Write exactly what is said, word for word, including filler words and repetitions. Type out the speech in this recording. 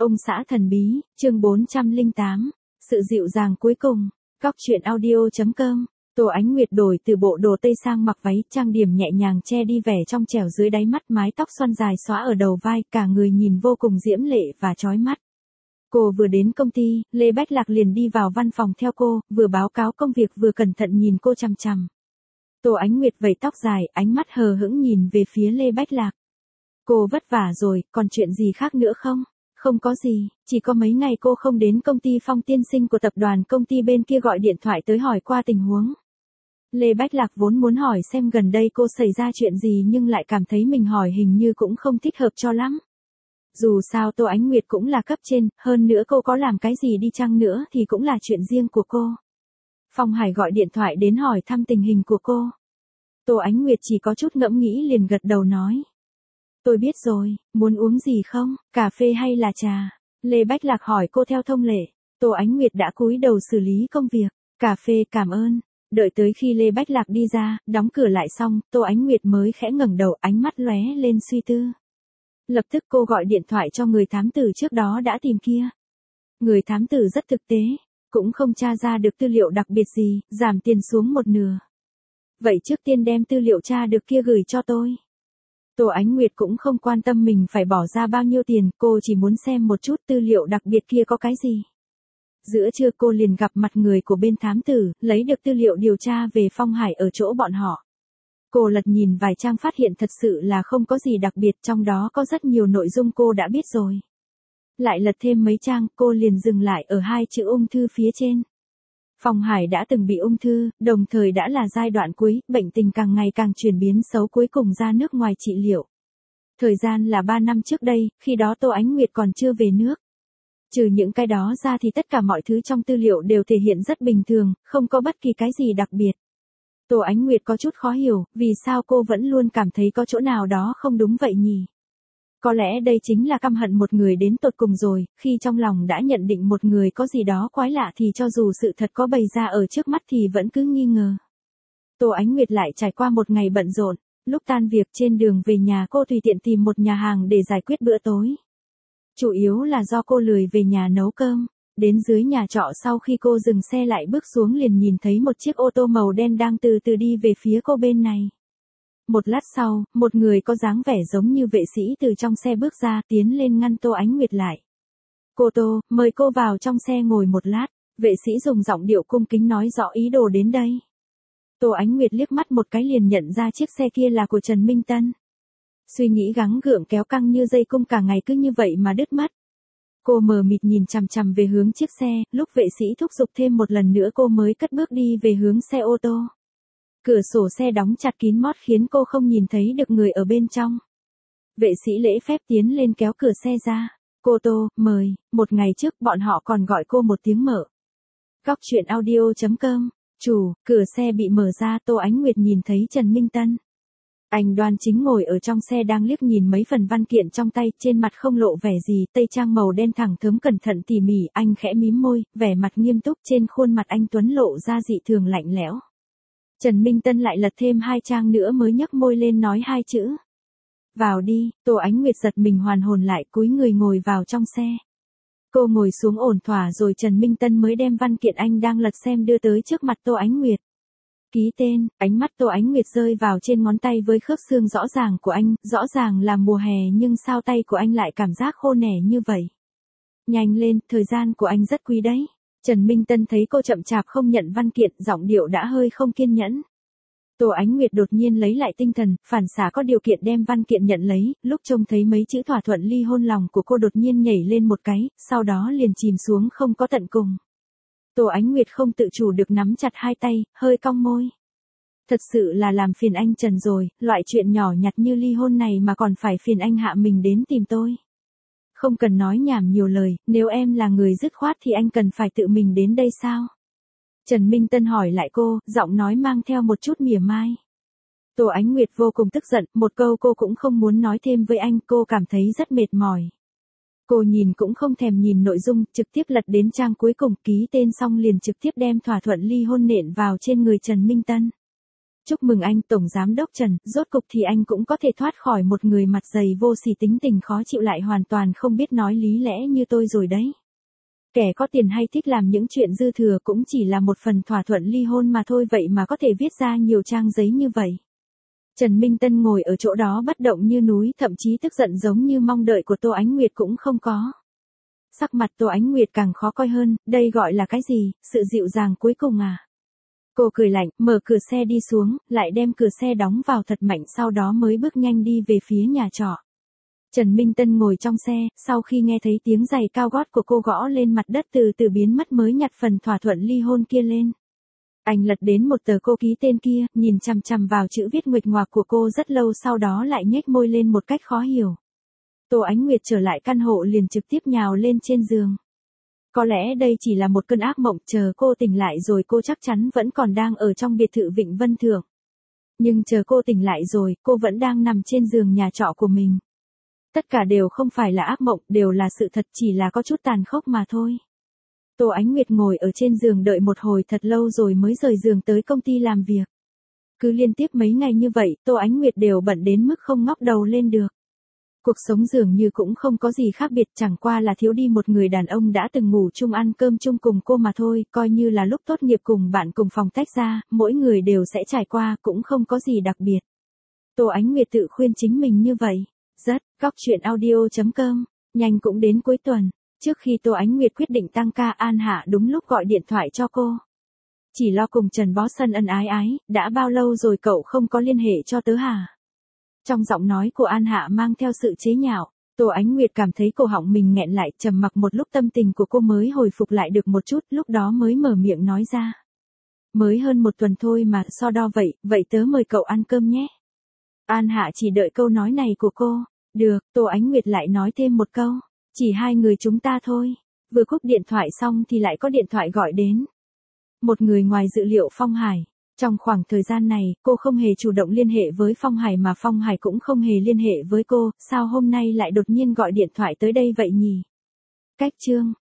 Ông xã thần bí, chương bốn trăm lẻ tám, sự dịu dàng cuối cùng, góc truyện audio.com. Tô Ánh Nguyệt đổi từ bộ đồ tây sang mặc váy trang điểm nhẹ nhàng che đi vẻ trong trẻo dưới đáy mắt, mái tóc xoăn dài xõa ở đầu vai, cả người nhìn vô cùng diễm lệ và chói mắt. Cô vừa đến công ty, Lê Bách Lạc liền đi vào văn phòng theo cô, vừa báo cáo công việc vừa cẩn thận nhìn cô chằm chằm. Tô Ánh Nguyệt vẩy tóc dài, ánh mắt hờ hững nhìn về phía Lê Bách Lạc. Cô vất vả rồi, còn chuyện gì khác nữa không? Không có gì, chỉ có mấy ngày cô không đến công ty Phong Tiên Sinh của tập đoàn công ty bên kia gọi điện thoại tới hỏi qua tình huống. Lê Bách Lạc vốn muốn hỏi xem gần đây cô xảy ra chuyện gì nhưng lại cảm thấy mình hỏi hình như cũng không thích hợp cho lắm. Dù sao Tô Ánh Nguyệt cũng là cấp trên, hơn nữa cô có làm cái gì đi chăng nữa thì cũng là chuyện riêng của cô. Phong Hải gọi điện thoại đến hỏi thăm tình hình của cô. Tô Ánh Nguyệt chỉ có chút ngẫm nghĩ liền gật đầu nói. Tôi biết rồi, muốn uống gì không, cà phê hay là trà? Lê Bách Lạc hỏi cô theo thông lệ. Tô Ánh Nguyệt đã cúi đầu xử lý công việc. Cà phê, cảm ơn. Đợi tới khi Lê Bách Lạc đi ra, đóng cửa lại xong, Tô Ánh Nguyệt mới khẽ ngẩng đầu, ánh mắt lóe lên suy tư. Lập tức cô gọi điện thoại cho người thám tử trước đó đã tìm kia. Người thám tử rất thực tế, cũng không tra ra được tư liệu đặc biệt gì, giảm tiền xuống một nửa. Vậy trước tiên đem tư liệu tra được kia gửi cho tôi. Tô Ánh Nguyệt cũng không quan tâm mình phải bỏ ra bao nhiêu tiền, cô chỉ muốn xem một chút tư liệu đặc biệt kia có cái gì. Giữa trưa cô liền gặp mặt người của bên thám tử, lấy được tư liệu điều tra về Phong Hải ở chỗ bọn họ. Cô lật nhìn vài trang phát hiện thật sự là không có gì đặc biệt, trong đó có rất nhiều nội dung cô đã biết rồi. Lại lật thêm mấy trang, cô liền dừng lại ở hai chữ ung thư phía trên. Phong Hải đã từng bị ung thư, đồng thời đã là giai đoạn cuối, bệnh tình càng ngày càng chuyển biến xấu, cuối cùng ra nước ngoài trị liệu. Thời gian là ba năm trước đây, khi đó Tô Ánh Nguyệt còn chưa về nước. Trừ những cái đó ra thì tất cả mọi thứ trong tư liệu đều thể hiện rất bình thường, không có bất kỳ cái gì đặc biệt. Tô Ánh Nguyệt có chút khó hiểu, vì sao cô vẫn luôn cảm thấy có chỗ nào đó không đúng vậy nhỉ? Có lẽ đây chính là căm hận một người đến tột cùng rồi, khi trong lòng đã nhận định một người có gì đó quái lạ thì cho dù sự thật có bày ra ở trước mắt thì vẫn cứ nghi ngờ. Tô Ánh Nguyệt lại trải qua một ngày bận rộn, lúc tan việc trên đường về nhà cô tùy tiện tìm một nhà hàng để giải quyết bữa tối. Chủ yếu là do cô lười về nhà nấu cơm. Đến dưới nhà trọ sau khi cô dừng xe lại bước xuống liền nhìn thấy một chiếc ô tô màu đen đang từ từ đi về phía cô bên này. Một lát sau, một người có dáng vẻ giống như vệ sĩ từ trong xe bước ra, tiến lên ngăn Tô Ánh Nguyệt lại. Cô Tô, mời cô vào trong xe ngồi một lát, vệ sĩ dùng giọng điệu cung kính nói rõ ý đồ đến đây. Tô Ánh Nguyệt liếc mắt một cái liền nhận ra chiếc xe kia là của Trần Minh Tân. Suy nghĩ gắng gượng kéo căng như dây cung cả ngày cứ như vậy mà đứt mất. Cô mờ mịt nhìn chằm chằm về hướng chiếc xe, lúc vệ sĩ thúc giục thêm một lần nữa cô mới cất bước đi về hướng xe ô tô. Cửa sổ xe đóng chặt kín mót khiến cô không nhìn thấy được người ở bên trong. Vệ sĩ lễ phép tiến lên kéo cửa xe ra. Cô Tô, mời, một ngày trước bọn họ còn gọi cô một tiếng mở. Góc truyện audio.com, chủ, cửa xe bị mở ra, Tô Ánh Nguyệt nhìn thấy Trần Minh Tân. Anh đoan chính ngồi ở trong xe đang liếc nhìn mấy phần văn kiện trong tay, trên mặt không lộ vẻ gì, tây trang màu đen thẳng thớm cẩn thận tỉ mỉ, anh khẽ mím môi, vẻ mặt nghiêm túc, trên khuôn mặt anh tuấn lộ ra dị thường lạnh lẽo. Trần Minh Tân lại lật thêm hai trang nữa mới nhấc môi lên nói hai chữ. Vào đi, Tô Ánh Nguyệt giật mình hoàn hồn lại, cúi người ngồi vào trong xe. Cô ngồi xuống ổn thỏa rồi Trần Minh Tân mới đem văn kiện anh đang lật xem đưa tới trước mặt Tô Ánh Nguyệt. Ký tên, ánh mắt Tô Ánh Nguyệt rơi vào trên ngón tay với khớp xương rõ ràng của anh, rõ ràng là mùa hè nhưng sao tay của anh lại cảm giác khô nẻ như vậy. Nhanh lên, thời gian của anh rất quý đấy. Trần Minh Tân thấy cô chậm chạp không nhận văn kiện, giọng điệu đã hơi không kiên nhẫn. Tô Ánh Nguyệt đột nhiên lấy lại tinh thần, phản xạ có điều kiện đem văn kiện nhận lấy, lúc trông thấy mấy chữ thỏa thuận ly hôn lòng của cô đột nhiên nhảy lên một cái, sau đó liền chìm xuống không có tận cùng. Tô Ánh Nguyệt không tự chủ được nắm chặt hai tay, hơi cong môi. Thật sự là làm phiền anh Trần rồi, loại chuyện nhỏ nhặt như ly hôn này mà còn phải phiền anh hạ mình đến tìm tôi. Không cần nói nhảm nhiều lời, nếu em là người dứt khoát thì anh cần phải tự mình đến đây sao? Trần Minh Tân hỏi lại cô, giọng nói mang theo một chút mỉa mai. Tô Ánh Nguyệt vô cùng tức giận, một câu cô cũng không muốn nói thêm với anh, cô cảm thấy rất mệt mỏi. Cô nhìn cũng không thèm nhìn nội dung, trực tiếp lật đến trang cuối cùng, ký tên xong liền trực tiếp đem thỏa thuận ly hôn nện vào trên người Trần Minh Tân. Chúc mừng anh Tổng Giám đốc Trần, rốt cục thì anh cũng có thể thoát khỏi một người mặt dày vô sỉ tính tình khó chịu lại hoàn toàn không biết nói lý lẽ như tôi rồi đấy. Kẻ có tiền hay thích làm những chuyện dư thừa cũng chỉ là một phần thỏa thuận ly hôn mà thôi, vậy mà có thể viết ra nhiều trang giấy như vậy. Trần Minh Tân ngồi ở chỗ đó bất động như núi, thậm chí tức giận giống như mong đợi của Tô Ánh Nguyệt cũng không có. Sắc mặt Tô Ánh Nguyệt càng khó coi hơn, đây gọi là cái gì, sự dịu dàng cuối cùng à? Cô cười lạnh, mở cửa xe đi xuống, lại đem cửa xe đóng vào thật mạnh, sau đó mới bước nhanh đi về phía nhà trọ. Trần Minh Tân ngồi trong xe, sau khi nghe thấy tiếng giày cao gót của cô gõ lên mặt đất từ từ biến mất mới nhặt phần thỏa thuận ly hôn kia lên. Anh lật đến một tờ cô ký tên kia, nhìn chằm chằm vào chữ viết nguệch ngoạc của cô rất lâu, sau đó lại nhếch môi lên một cách khó hiểu. Tô Ánh Nguyệt trở lại căn hộ liền trực tiếp nhào lên trên giường. Có lẽ đây chỉ là một cơn ác mộng, chờ cô tỉnh lại rồi cô chắc chắn vẫn còn đang ở trong biệt thự Vịnh Vân Thượng. Nhưng chờ cô tỉnh lại rồi, cô vẫn đang nằm trên giường nhà trọ của mình. Tất cả đều không phải là ác mộng, đều là sự thật, chỉ là có chút tàn khốc mà thôi. Tô Ánh Nguyệt ngồi ở trên giường đợi một hồi thật lâu rồi mới rời giường tới công ty làm việc. Cứ liên tiếp mấy ngày như vậy, Tô Ánh Nguyệt đều bận đến mức không ngóc đầu lên được. Cuộc sống dường như cũng không có gì khác biệt, chẳng qua là thiếu đi một người đàn ông đã từng ngủ chung ăn cơm chung cùng cô mà thôi, coi như là lúc tốt nghiệp cùng bạn cùng phòng tách ra, mỗi người đều sẽ trải qua, cũng không có gì đặc biệt. Tô Ánh Nguyệt tự khuyên chính mình như vậy. Rất, góc truyện audio chấm com, nhanh cũng đến cuối tuần. Trước khi Tô Ánh Nguyệt quyết định tăng ca, An Hạ đúng lúc gọi điện thoại cho cô. Chỉ lo cùng Trần Bó Sân ân ái ái, đã bao lâu rồi cậu không có liên hệ cho tớ hả? Trong giọng nói của An Hạ mang theo sự chế nhạo, Tô Ánh Nguyệt cảm thấy cổ họng mình nghẹn lại, trầm mặc một lúc tâm tình của cô mới hồi phục lại được một chút, lúc đó mới mở miệng nói ra. Mới hơn một tuần thôi mà, so đo vậy, vậy tớ mời cậu ăn cơm nhé. An Hạ chỉ đợi câu nói này của cô. Được, Tô Ánh Nguyệt lại nói thêm một câu. Chỉ hai người chúng ta thôi. Vừa cúp điện thoại xong thì lại có điện thoại gọi đến. Một người ngoài dự liệu Phong Hải. Trong khoảng thời gian này, cô không hề chủ động liên hệ với Phong Hải mà Phong Hải cũng không hề liên hệ với cô, sao hôm nay lại đột nhiên gọi điện thoại tới đây vậy nhỉ? Cách chương.